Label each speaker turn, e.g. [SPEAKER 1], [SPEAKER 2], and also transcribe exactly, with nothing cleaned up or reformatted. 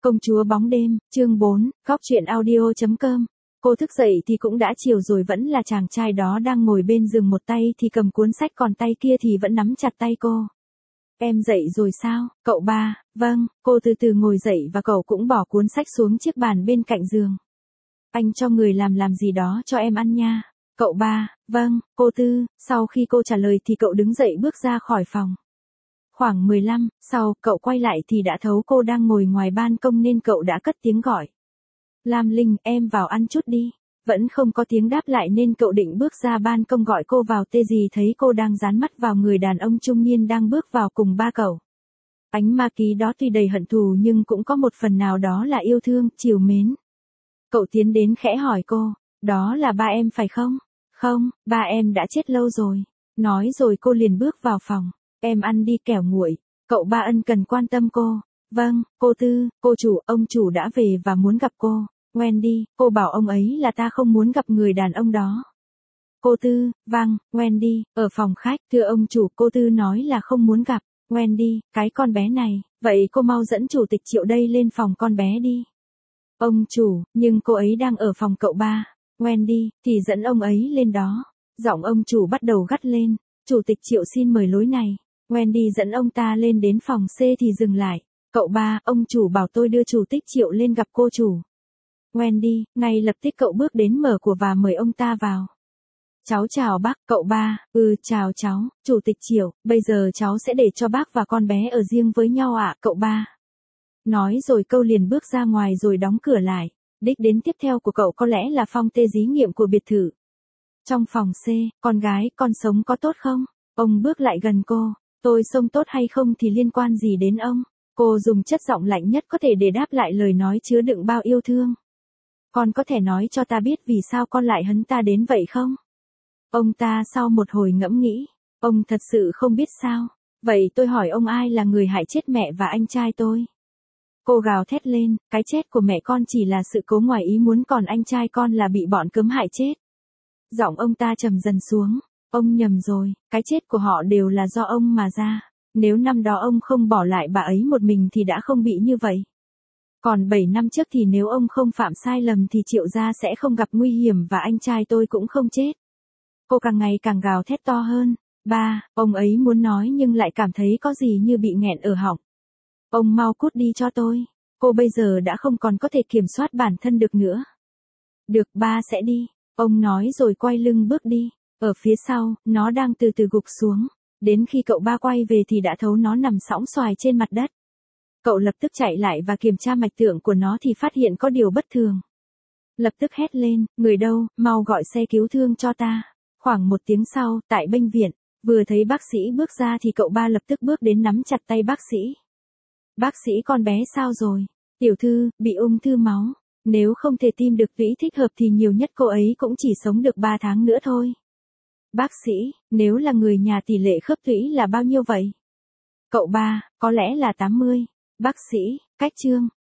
[SPEAKER 1] Công chúa bóng đêm, chương bốn, góc truyện audio chấm com. Cô thức dậy thì cũng đã chiều rồi, vẫn là chàng trai đó đang ngồi bên giường, một tay thì cầm cuốn sách còn tay kia thì vẫn nắm chặt tay cô. Em dậy rồi sao, cậu ba? Vâng, cô từ từ ngồi dậy và cậu cũng bỏ cuốn sách xuống chiếc bàn bên cạnh giường. Anh cho người làm làm gì đó cho em ăn nha. Cậu ba, vâng, cô Tư. Sau khi cô trả lời thì cậu đứng dậy bước ra khỏi phòng. Khoảng mười lăm, sau, cậu quay lại thì đã thấu cô đang ngồi ngoài ban công nên cậu đã cất tiếng gọi. Lam Linh, em vào ăn chút đi. Vẫn không có tiếng đáp lại nên cậu định bước ra ban công gọi cô vào, tê gì thấy cô đang dán mắt vào người đàn ông trung niên đang bước vào cùng ba cậu. Ánh ma ký đó tuy đầy hận thù nhưng cũng có một phần nào đó là yêu thương, trìu mến. Cậu tiến đến khẽ hỏi cô, đó là ba em phải không? Không, ba em đã chết lâu rồi. Nói rồi cô liền bước vào phòng. Em ăn đi kẻo nguội. Cậu ba ân cần quan tâm cô. Vâng, cô Tư, cô chủ, ông chủ đã về và muốn gặp cô. Wendy, cô bảo ông ấy là ta không muốn gặp người đàn ông đó. Cô Tư, vâng, Wendy, ở phòng khách, thưa ông chủ, cô Tư nói là không muốn gặp. Wendy, cái con bé này, vậy cô mau dẫn chủ tịch Triệu đây lên phòng con bé đi. Ông chủ, nhưng cô ấy đang ở phòng cậu ba. Wendy, thì dẫn ông ấy lên đó. Giọng ông chủ bắt đầu gắt lên. Chủ tịch Triệu xin mời lối này. Wendy dẫn ông ta lên đến phòng C thì dừng lại. Cậu ba, ông chủ bảo tôi đưa chủ tịch Triệu lên gặp cô chủ. Wendy, ngay lập tức cậu bước đến mở cửa và mời ông ta vào. Cháu chào bác, cậu ba, ừ chào cháu, chủ tịch Triệu, bây giờ cháu sẽ để cho bác và con bé ở riêng với nhau ạ, cậu ba. Nói rồi câu liền bước ra ngoài rồi đóng cửa lại. Đích đến tiếp theo của cậu có lẽ là phòng tê dí nghiệm của biệt thự. Trong phòng C, con gái, con sống có tốt không? Ông bước lại gần cô. Tôi sống tốt hay không thì liên quan gì đến ông? Cô dùng chất giọng lạnh nhất có thể để đáp lại lời nói chứa đựng bao yêu thương. Con có thể nói cho ta biết vì sao con lại hấn ta đến vậy không? Ông ta sau một hồi ngẫm nghĩ. Ông thật sự không biết sao. Vậy tôi hỏi ông, ai là người hại chết mẹ và anh trai tôi? Cô gào thét lên, cái chết của mẹ con chỉ là sự cố ngoài ý muốn, còn anh trai con là bị bọn cướp hại chết. Giọng ông ta trầm dần xuống. Ông nhầm rồi, cái chết của họ đều là do ông mà ra. Nếu năm đó ông không bỏ lại bà ấy một mình thì đã không bị như vậy. Còn bảy năm trước thì nếu ông không phạm sai lầm thì Triệu gia sẽ không gặp nguy hiểm và anh trai tôi cũng không chết. Cô càng ngày càng gào thét to hơn. Ba, ông ấy muốn nói nhưng lại cảm thấy có gì như bị nghẹn ở họng. Ông mau cút đi cho tôi. Cô bây giờ đã không còn có thể kiểm soát bản thân được nữa. Được, ba sẽ đi. Ông nói rồi quay lưng bước đi. Ở phía sau, nó đang từ từ gục xuống. Đến khi cậu ba quay về thì đã thấu nó nằm sõng xoài trên mặt đất. Cậu lập tức chạy lại và kiểm tra mạch tượng của nó thì phát hiện có điều bất thường. Lập tức hét lên, người đâu, mau gọi xe cứu thương cho ta. Khoảng một tiếng sau, tại bệnh viện, vừa thấy bác sĩ bước ra thì cậu ba lập tức bước đến nắm chặt tay bác sĩ. Bác sĩ, con bé sao rồi? Tiểu thư, bị ung thư máu. Nếu không thể tìm được tủy thích hợp thì nhiều nhất cô ấy cũng chỉ sống được ba tháng nữa thôi. Bác sĩ, nếu là người nhà tỷ lệ khớp tủy là bao nhiêu vậy? Cậu ba, có lẽ là tám mươi. Bác sĩ, cách chương,